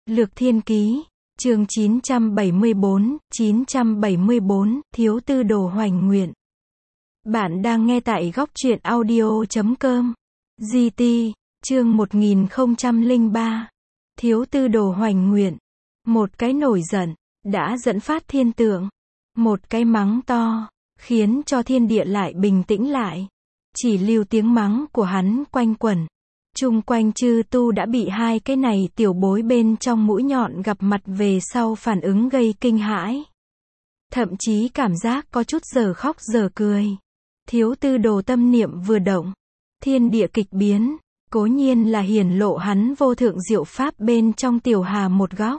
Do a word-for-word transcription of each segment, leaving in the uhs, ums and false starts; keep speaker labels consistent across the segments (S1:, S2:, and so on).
S1: Lược Thiên Ký, chương chín trăm bảy mươi bốn, chín trăm bảy mươi bốn, Thiếu Tư Đồ Hoành Nguyện. Bạn đang nghe tại góc truyện audio chấm com. giê tê, chương một nghìn không trăm lẻ ba. Thiếu Tư Đồ Hoành Nguyện. Một cái nổi giận, đã dẫn phát thiên tượng. Một cái mắng to, khiến cho thiên địa lại bình tĩnh lại. Chỉ lưu tiếng mắng của hắn quanh quẩn. Chung quanh chư tu đã bị hai cái này tiểu bối bên trong mũi nhọn gặp mặt về sau phản ứng gây kinh hãi. Thậm chí cảm giác có chút giờ khóc giờ cười. Thiếu Tư Đồ tâm niệm vừa động, thiên địa kịch biến, cố nhiên là hiển lộ hắn vô thượng diệu pháp bên trong tiểu hà một góc.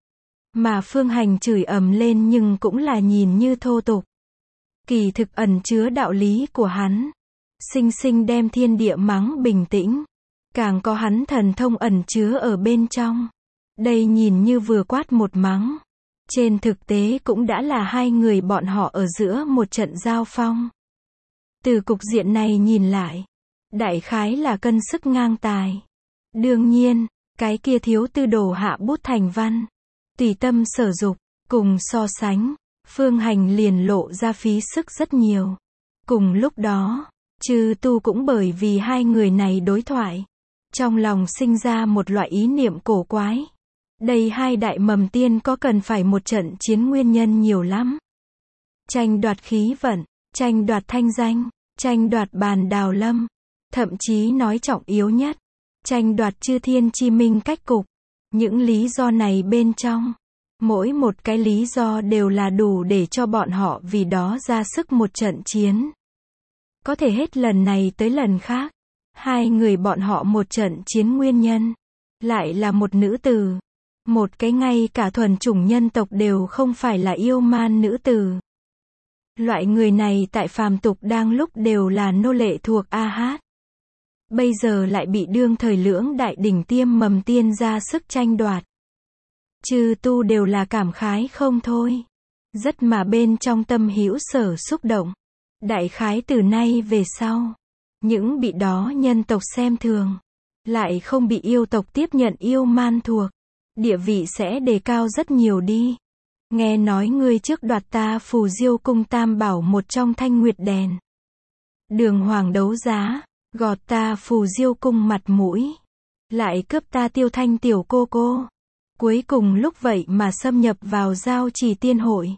S1: Mà Phương Hành chửi ầm lên nhưng cũng là nhìn như thô tục. Kỳ thực ẩn chứa đạo lý của hắn. Sinh sinh đem thiên địa mắng bình tĩnh. Càng có hắn thần thông ẩn chứa ở bên trong. Đây nhìn như vừa quát một mắng. Trên thực tế cũng đã là hai người bọn họ ở giữa một trận giao phong. Từ cục diện này nhìn lại, đại khái là cân sức ngang tài. Đương nhiên, cái kia Thiếu Tư Đồ hạ bút thành văn, tùy tâm sở dục, cùng so sánh, Phương Hành liền lộ ra phí sức rất nhiều. Cùng lúc đó, chư tu cũng bởi vì hai người này đối thoại, trong lòng sinh ra một loại ý niệm cổ quái. Đây hai đại mầm tiên có cần phải một trận chiến nguyên nhân nhiều lắm. Tranh đoạt khí vận, tranh đoạt thanh danh, tranh đoạt bàn đào lâm, thậm chí nói trọng yếu nhất, tranh đoạt chư thiên chi minh cách cục. Những lý do này bên trong, mỗi một cái lý do đều là đủ để cho bọn họ vì đó ra sức một trận chiến. Có thể hết lần này tới lần khác, hai người bọn họ một trận chiến nguyên nhân, lại là một nữ tử. Một cái ngay cả thuần chủng nhân tộc đều không phải là yêu man nữ tử. Loại người này tại phàm tục đang lúc đều là nô lệ thuộc A Hát. Bây giờ lại bị đương thời lưỡng đại đỉnh tiêm mầm tiên ra sức tranh đoạt. Chư tu đều là cảm khái không thôi. Rất mà bên trong tâm hữu sở xúc động. Đại khái từ nay về sau, những bị đó nhân tộc xem thường, lại không bị yêu tộc tiếp nhận yêu man thuộc, địa vị sẽ đề cao rất nhiều đi. Nghe nói ngươi trước đoạt ta Phù Diêu cung tam bảo một trong Thanh Nguyệt đèn. Đường hoàng đấu giá, gọt ta Phù Diêu cung mặt mũi, lại cướp ta Tiêu Thanh tiểu cô cô. Cuối cùng lúc vậy mà xâm nhập vào Giao Trì tiên hội.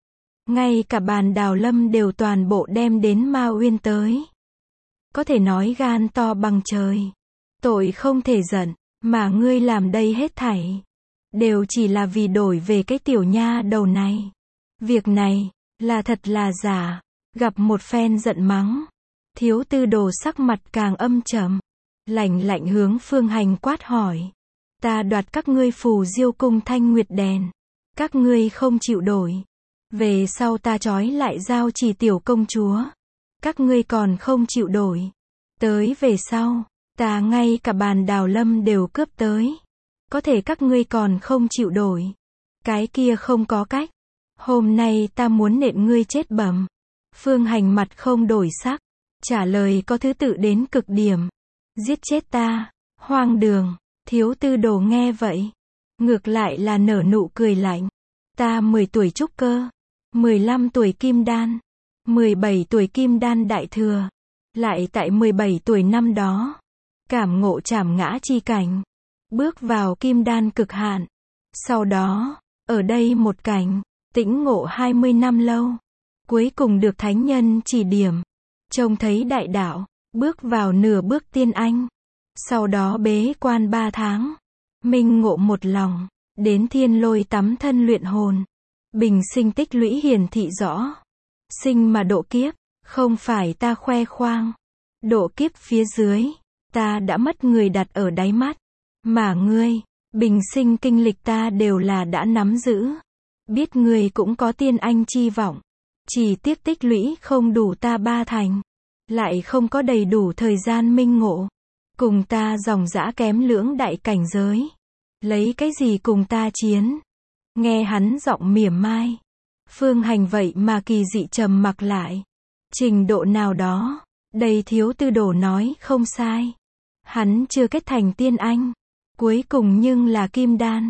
S1: Ngay cả bàn đào lâm đều toàn bộ đem đến Ma Uyên tới. Có thể nói gan to bằng trời. Tội không thể giận, mà ngươi làm đây hết thảy. Đều chỉ là vì đổi về cái tiểu nha đầu này. Việc này, là thật là giả. Gặp một phen giận mắng. Thiếu Tư Đồ sắc mặt càng âm trầm. Lạnh lạnh hướng Phương Hành quát hỏi. Ta đoạt các ngươi Phù Diêu cung Thanh Nguyệt đèn. Các ngươi không chịu đổi. Về sau ta trói lại Giao Trì tiểu công chúa. Các ngươi còn không chịu đổi. Tới về sau, ta ngay cả bàn đào lâm đều cướp tới. Có thể các ngươi còn không chịu đổi. Cái kia không có cách. Hôm nay ta muốn nện ngươi chết bầm. Phương Hành mặt không đổi sắc. Trả lời có thứ tự đến cực điểm. Giết chết ta. Hoang đường. Thiếu Tư Đồ nghe vậy. Ngược lại là nở nụ cười lạnh. Ta mười tuổi trúc cơ. mười lăm tuổi kim đan. mười bảy tuổi kim đan đại thừa. Lại tại mười bảy tuổi năm đó. Cảm ngộ trảm ngã chi cảnh. Bước vào kim đan cực hạn. Sau đó, ở đây một cảnh, tĩnh ngộ hai mươi năm lâu. Cuối cùng được thánh nhân chỉ điểm. Trông thấy đại đạo, bước vào nửa bước tiên anh. Sau đó bế quan ba tháng. Minh ngộ một lòng, đến thiên lôi tắm thân luyện hồn. Bình sinh tích lũy hiển thị rõ. Sinh mà độ kiếp, không phải ta khoe khoang. Độ kiếp phía dưới, ta đã mất người đặt ở đáy mắt. Mà ngươi, bình sinh kinh lịch ta đều là đã nắm giữ. Biết ngươi cũng có tiên anh chi vọng. Chỉ tiếc tích lũy không đủ ta ba thành. Lại không có đầy đủ thời gian minh ngộ. Cùng ta dòng dã kém lưỡng đại cảnh giới. Lấy cái gì cùng ta chiến? Nghe hắn giọng mỉa mai. Phương Hành vậy mà kỳ dị trầm mặc lại. Trình độ nào đó, đây Thiếu Tư Đồ nói không sai. Hắn chưa kết thành tiên anh. Cuối cùng nhưng là kim đan.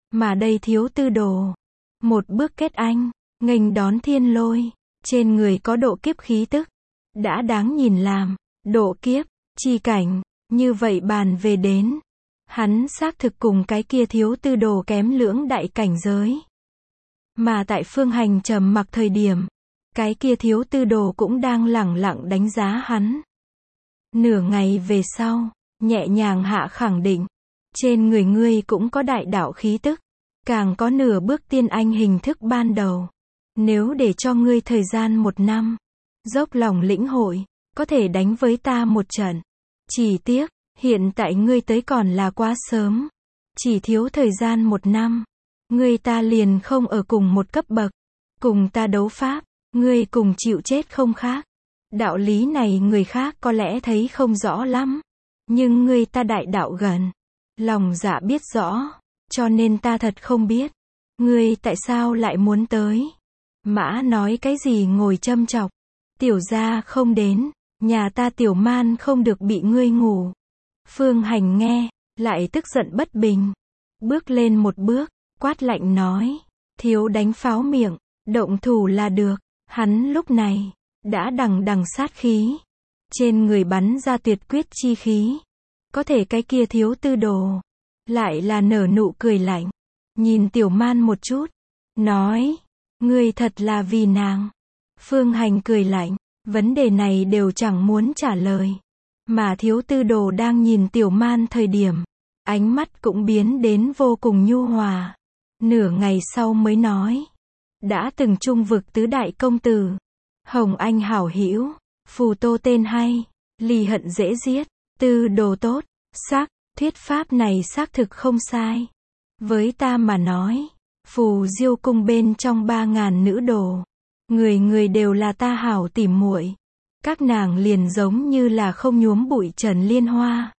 S1: Mà đây thiếu tư đồ. Một bước kết anh, nghênh đón thiên lôi. Trên người có độ kiếp khí tức. Đã đáng nhìn làm. Độ kiếp, chi cảnh. Như vậy bàn về đến. Hắn xác thực cùng cái kia thiếu tư đồ kém lưỡng đại cảnh giới. Mà tại Phương Hành trầm mặc thời điểm, cái kia thiếu tư đồ cũng đang lẳng lặng đánh giá hắn. Nửa ngày về sau, nhẹ nhàng hạ khẳng định, trên người ngươi cũng có đại đạo khí tức, càng có nửa bước tiên anh hình thức ban đầu. Nếu để cho ngươi thời gian một năm, dốc lòng lĩnh hội, có thể đánh với ta một trận. Chỉ tiếc, hiện tại ngươi tới còn là quá sớm. Chỉ thiếu thời gian một năm, ngươi ta liền không ở cùng một cấp bậc. Cùng ta đấu pháp, ngươi cùng chịu chết không khác. Đạo lý này người khác có lẽ thấy không rõ lắm. Nhưng ngươi ta đại đạo gần. Lòng dạ biết rõ. Cho nên ta thật không biết. Ngươi tại sao lại muốn tới? Mã nói cái gì ngồi châm chọc. Tiểu gia không đến. Nhà ta tiểu man không được bị ngươi ngủ. Phương Hành nghe, lại tức giận bất bình. Bước lên một bước, quát lạnh nói. Thiếu đánh pháo miệng, động thủ là được. Hắn lúc này, đã đằng đằng sát khí. Trên người bắn ra tuyệt quyết chi khí. Có thể cái kia thiếu tư đồ. Lại là nở nụ cười lạnh. Nhìn tiểu man một chút. Nói. Ngươi thật là vì nàng. Phương Hành cười lạnh. Vấn đề này đều chẳng muốn trả lời. Mà thiếu tư đồ đang nhìn tiểu man thời điểm. Ánh mắt cũng biến đến vô cùng nhu hòa. Nửa ngày sau mới nói. Đã từng chung vực tứ đại công tử. Hồng Anh hảo hữu. Phù Tô tên hay. Ly hận dễ giết. Tư đồ tốt. Xác, thuyết pháp này xác thực không sai. Với ta mà nói. Phù Diêu cung bên trong ba ngàn nữ đồ. Người người đều là ta hảo tỉ muội. Các nàng liền giống như là không nhuốm bụi trần liên hoa.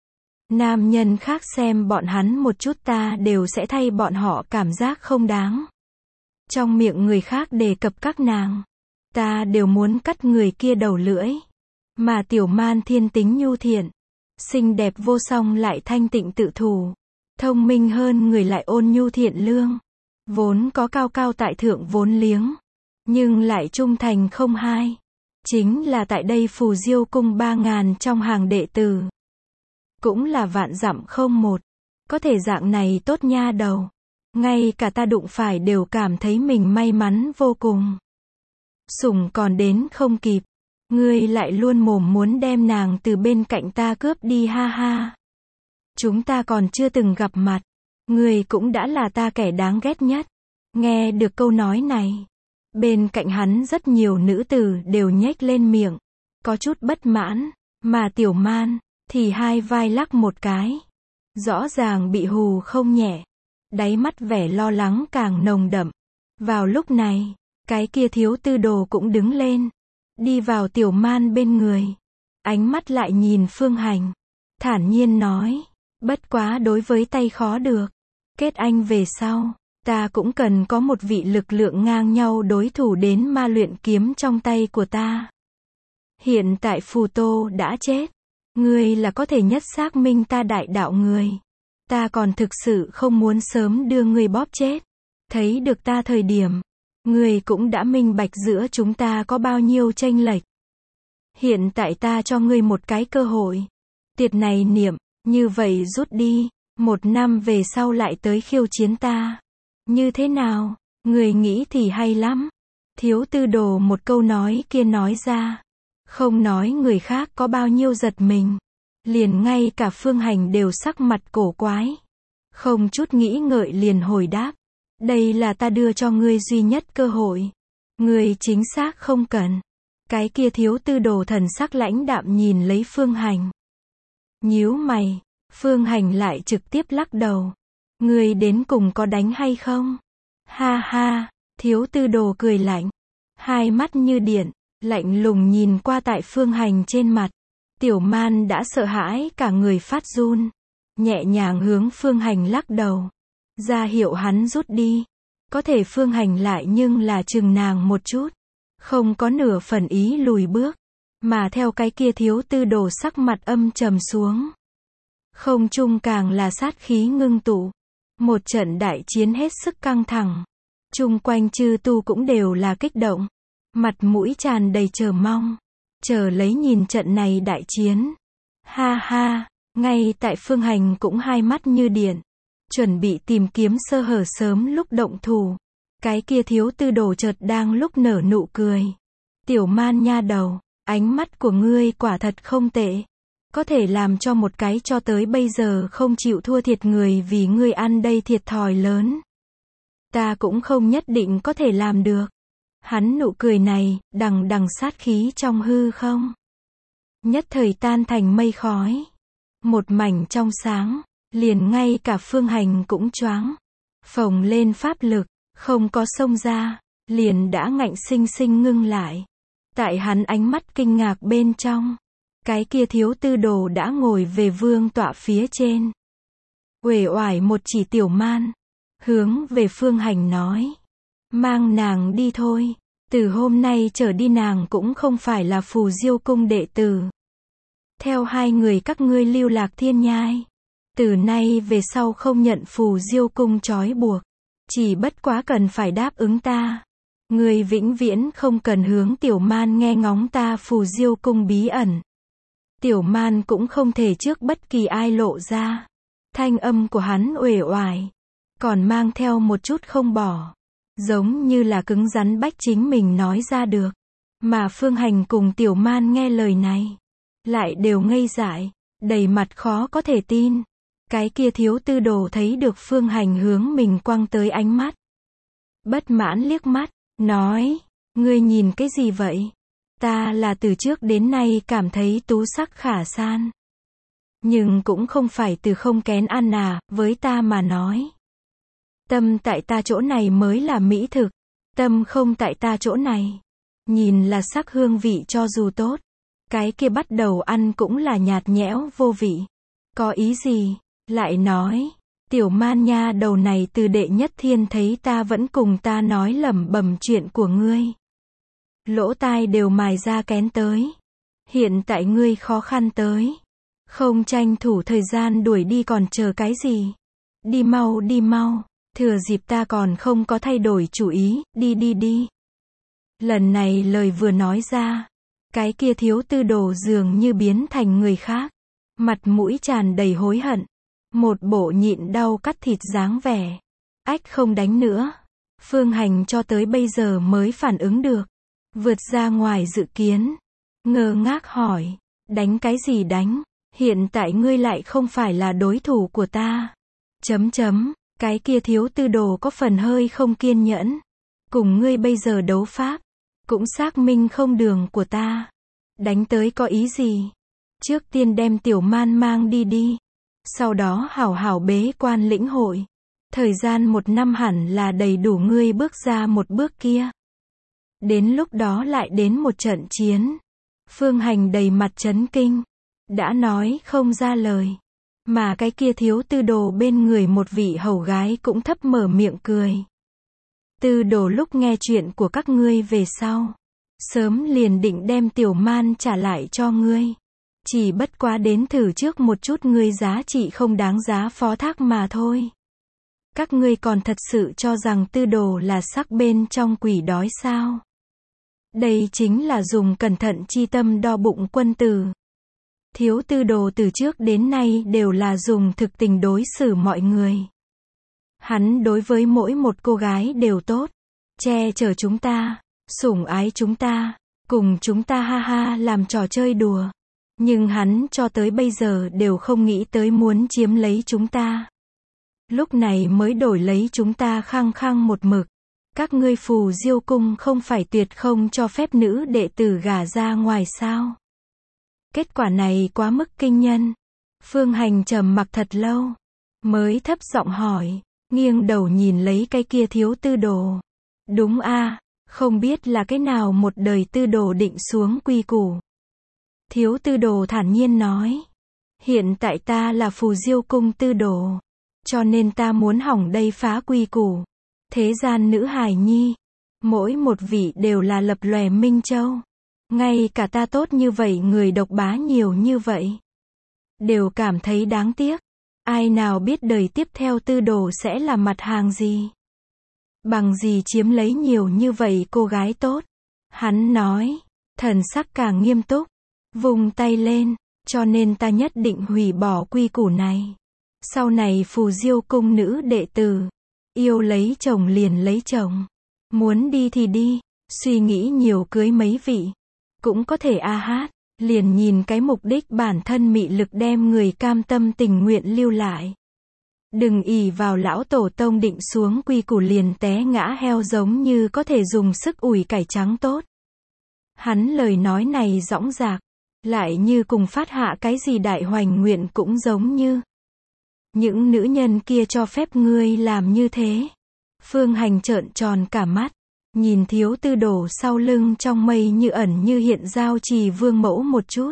S1: Nam nhân khác xem bọn hắn một chút ta đều sẽ thay bọn họ cảm giác không đáng. Trong miệng người khác đề cập các nàng, ta đều muốn cắt người kia đầu lưỡi. Mà tiểu man thiên tính nhu thiện, xinh đẹp vô song lại thanh tịnh tự thủ, thông minh hơn người lại ôn nhu thiện lương, vốn có cao cao tại thượng vốn liếng, nhưng lại trung thành không hai. Chính là tại đây Phù Diêu cung ba ngàn trong hàng đệ tử. Cũng là vạn dặm không một. Có thể dạng này tốt nha đầu. Ngay cả ta đụng phải đều cảm thấy mình may mắn vô cùng. Sủng còn đến không kịp. Ngươi lại luôn mồm muốn đem nàng từ bên cạnh ta cướp đi ha ha. Chúng ta còn chưa từng gặp mặt. Ngươi cũng đã là ta kẻ đáng ghét nhất. Nghe được câu nói này. Bên cạnh hắn rất nhiều nữ tử đều nhếch lên miệng. Có chút bất mãn. Mà tiểu man thì hai vai lắc một cái. Rõ ràng bị hù không nhẹ. Đáy mắt vẻ lo lắng càng nồng đậm. Vào lúc này, cái kia thiếu tư đồ cũng đứng lên. Đi vào tiểu man bên người. Ánh mắt lại nhìn Phương Hành. Thản nhiên nói. Bất quá đối với tay khó được. Kết anh về sau. Ta cũng cần có một vị lực lượng ngang nhau đối thủ đến ma luyện kiếm trong tay của ta. Hiện tại Phù Tô đã chết. Ngươi là có thể nhất xác minh ta đại đạo người. Ta còn thực sự không muốn sớm đưa ngươi bóp chết. Thấy được ta thời điểm. Ngươi cũng đã minh bạch giữa chúng ta có bao nhiêu chênh lệch. Hiện tại ta cho ngươi một cái cơ hội. Tiệt này niệm, như vậy rút đi. Một năm về sau lại tới khiêu chiến ta. Như thế nào? Người nghĩ thì hay lắm. Thiếu tư đồ một câu nói kia nói ra. Không nói người khác có bao nhiêu giật mình. Liền ngay cả Phương Hành đều sắc mặt cổ quái. Không chút nghĩ ngợi liền hồi đáp. Đây là ta đưa cho ngươi duy nhất cơ hội. Ngươi chính xác không cần. Cái kia thiếu tư đồ thần sắc lãnh đạm nhìn lấy Phương Hành. Nhíu mày. Phương Hành lại trực tiếp lắc đầu. Ngươi đến cùng có đánh hay không? Ha ha, thiếu tư đồ cười lạnh. Hai mắt như điện, lạnh lùng nhìn qua tại Phương Hành trên mặt. Tiểu man đã sợ hãi cả người phát run. Nhẹ nhàng hướng Phương Hành lắc đầu. Ra hiệu hắn rút đi. Có thể Phương Hành lại nhưng là chừng nàng một chút. Không có nửa phần ý lùi bước. Mà theo cái kia thiếu tư đồ sắc mặt âm trầm xuống. Không trung càng là sát khí ngưng tụ. Một trận đại chiến hết sức căng thẳng. Chung quanh chư tu cũng đều là kích động. Mặt mũi tràn đầy chờ mong. Chờ lấy nhìn trận này đại chiến. Ha ha, ngay tại Phương Hành cũng hai mắt như điện. Chuẩn bị tìm kiếm sơ hở sớm lúc động thủ. Cái kia thiếu tư đồ chợt đang lúc nở nụ cười. Tiểu man nha đầu, ánh mắt của ngươi quả thật không tệ. Có thể làm cho một cái cho tới bây giờ không chịu thua thiệt người vì ngươi ăn đây thiệt thòi lớn. Ta cũng không nhất định có thể làm được. Hắn nụ cười này, đằng đằng sát khí trong hư không. Nhất thời tan thành mây khói. Một mảnh trong sáng, liền ngay cả Phương Hành cũng choáng. Phồng lên pháp lực, không có xông ra, liền đã ngạnh sinh sinh ngưng lại. Tại hắn ánh mắt kinh ngạc bên trong, cái kia thiếu tư đồ đã ngồi về vương tọa phía trên. Uể oải một chỉ tiểu man, hướng về Phương Hành nói. Mang nàng đi thôi, từ hôm nay trở đi nàng cũng không phải là Phù Diêu cung đệ tử. Theo hai người các ngươi lưu lạc thiên nhai. Từ nay về sau không nhận Phù Diêu cung trói buộc. Chỉ bất quá cần phải đáp ứng ta. Ngươi vĩnh viễn không cần hướng tiểu man nghe ngóng ta Phù Diêu cung bí ẩn. Tiểu man cũng không thể trước bất kỳ ai lộ ra. Thanh âm của hắn uể oải, còn mang theo một chút không bỏ. Giống như là cứng rắn bách chính mình nói ra được. Mà Phương Hành cùng tiểu man nghe lời này, lại đều ngây dại, đầy mặt khó có thể tin. Cái kia thiếu tư đồ thấy được Phương Hành hướng mình quăng tới ánh mắt. Bất mãn liếc mắt, nói, ngươi nhìn cái gì vậy? Ta là từ trước đến nay cảm thấy tú sắc khả san. Nhưng cũng không phải từ không kén ăn à, với ta mà nói. Tâm tại ta chỗ này mới là mỹ thực. Tâm không tại ta chỗ này. Nhìn là sắc hương vị cho dù tốt. Cái kia bắt đầu ăn cũng là nhạt nhẽo vô vị. Có ý gì? Lại nói, tiểu man nha đầu này từ đệ nhất thiên thấy ta vẫn cùng ta nói lẩm bẩm chuyện của ngươi. Lỗ tai đều mài ra kén tới. Hiện tại ngươi khó khăn tới. Không tranh thủ thời gian đuổi đi còn chờ cái gì? Đi mau đi mau, thừa dịp ta còn không có thay đổi chủ ý, đi đi đi. Lần này lời vừa nói ra, cái kia thiếu tư đồ dường như biến thành người khác. Mặt mũi tràn đầy hối hận. Một bộ nhịn đau cắt thịt dáng vẻ. Ách không đánh nữa. Phương Hành cho tới bây giờ mới phản ứng được. Vượt ra ngoài dự kiến. Ngơ ngác hỏi. Đánh cái gì đánh? Hiện tại ngươi lại không phải là đối thủ của ta. Chấm chấm. Cái kia thiếu tư đồ có phần hơi không kiên nhẫn. Cùng ngươi bây giờ đấu pháp. Cũng xác minh không đường của ta. Đánh tới có ý gì? Trước tiên đem tiểu man mang đi đi. Sau đó hảo hảo bế quan lĩnh hội. Thời gian một năm hẳn là đầy đủ ngươi bước ra một bước kia. Đến lúc đó lại đến một trận chiến. Phương Hành đầy mặt chấn kinh. Đã nói không ra lời. Mà cái kia thiếu tư đồ bên người một vị hầu gái cũng thấp mở miệng cười. Tư đồ lúc nghe chuyện của các ngươi về sau. Sớm liền định đem tiểu man trả lại cho ngươi. Chỉ bất quá đến thử trước một chút ngươi giá trị không đáng giá phó thác mà thôi. Các ngươi còn thật sự cho rằng tư đồ là sắc bên trong quỷ đói sao? Đây chính là dùng cẩn thận chi tâm đo bụng quân tử. Thiếu tư đồ từ trước đến nay đều là dùng thực tình đối xử mọi người. Hắn đối với mỗi một cô gái đều tốt. Che chở chúng ta, sủng ái chúng ta, cùng chúng ta ha ha làm trò chơi đùa. Nhưng hắn cho tới bây giờ đều không nghĩ tới muốn chiếm lấy chúng ta. Lúc này mới đổi lấy chúng ta khăng khăng một mực. Các ngươi Phù Diêu cung không phải tuyệt không cho phép nữ đệ tử gả ra ngoài sao? Kết quả này quá mức kinh nhân. Phương Hành trầm mặc thật lâu, mới thấp giọng hỏi, nghiêng đầu nhìn lấy cái kia thiếu tư đồ. Đúng a, không biết là cái nào một đời tư đồ định xuống quy củ. Thiếu tư đồ thản nhiên nói. Hiện tại ta là Phù Diêu cung tư đồ. Cho nên ta muốn hỏng đây phá quy củ. Thế gian nữ hài nhi. Mỗi một vị đều là lập lòe minh châu. Ngay cả ta tốt như vậy người độc bá nhiều như vậy. Đều cảm thấy đáng tiếc. Ai nào biết đời tiếp theo Tư Đồ sẽ là mặt hàng gì? Bằng gì chiếm lấy nhiều như vậy cô gái tốt? Hắn nói, thần sắc càng nghiêm túc, vung tay lên, cho nên ta nhất định hủy bỏ quy củ này. Sau này Phù Diêu cung nữ đệ tử, yêu lấy chồng liền lấy chồng, muốn đi thì đi, suy nghĩ nhiều cưới mấy vị, cũng có thể a hát, liền nhìn cái mục đích bản thân mị lực đem người cam tâm tình nguyện lưu lại. Đừng ỷ vào lão tổ tông định xuống quy củ liền té ngã heo giống như có thể dùng sức ủi cải trắng tốt. Hắn lời nói này dõng dạc, lại như cùng phát hạ cái gì đại hoành nguyện cũng giống như. Những nữ nhân kia cho phép ngươi làm như thế. Phương Hành trợn tròn cả mắt, nhìn Thiếu Tư Đồ sau lưng trong mây như ẩn như hiện giao trì vương mẫu một chút.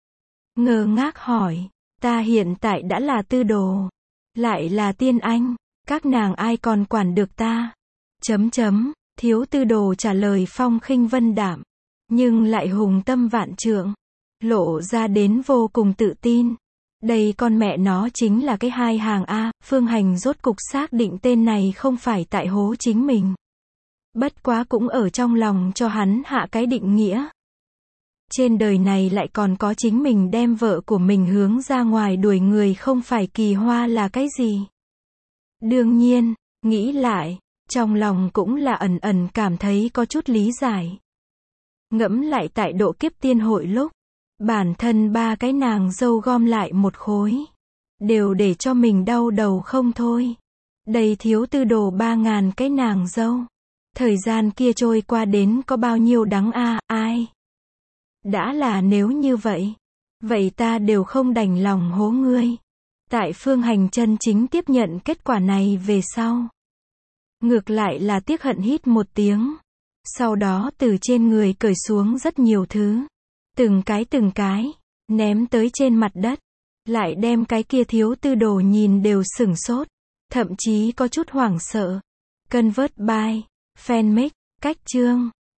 S1: Ngơ ngác hỏi, ta hiện tại đã là Tư Đồ, lại là tiên anh, các nàng ai còn quản được ta? Chấm chấm, Thiếu Tư Đồ trả lời phong khinh vân đạm, nhưng lại hùng tâm vạn trượng, lộ ra đến vô cùng tự tin. Đây con mẹ nó chính là cái hai hàng A, Phương Hành rốt cục xác định tên này không phải tại hố chính mình. Bất quá cũng ở trong lòng cho hắn hạ cái định nghĩa. Trên đời này lại còn có chính mình đem vợ của mình hướng ra ngoài đuổi người không phải kỳ hoa là cái gì. Đương nhiên, nghĩ lại, trong lòng cũng là ẩn ẩn cảm thấy có chút lý giải. Ngẫm lại tại độ kiếp tiên hội lúc, bản thân ba cái nàng dâu gom lại một khối, đều để cho mình đau đầu không thôi. Đây Thiếu Tư Đồ ba ngàn cái nàng dâu. Thời gian kia trôi qua đến có bao nhiêu đắng a, ai? Đã là nếu như vậy, vậy ta đều không đành lòng hố ngươi. Tại Phương Hành chân chính tiếp nhận kết quả này về sau, ngược lại là tiếc hận hít một tiếng. Sau đó từ trên người cởi xuống rất nhiều thứ, từng cái từng cái, ném tới trên mặt đất, lại đem cái kia Thiếu Tư Đồ nhìn đều sửng sốt, thậm chí có chút hoảng sợ. Convert by Fanmake, cách chương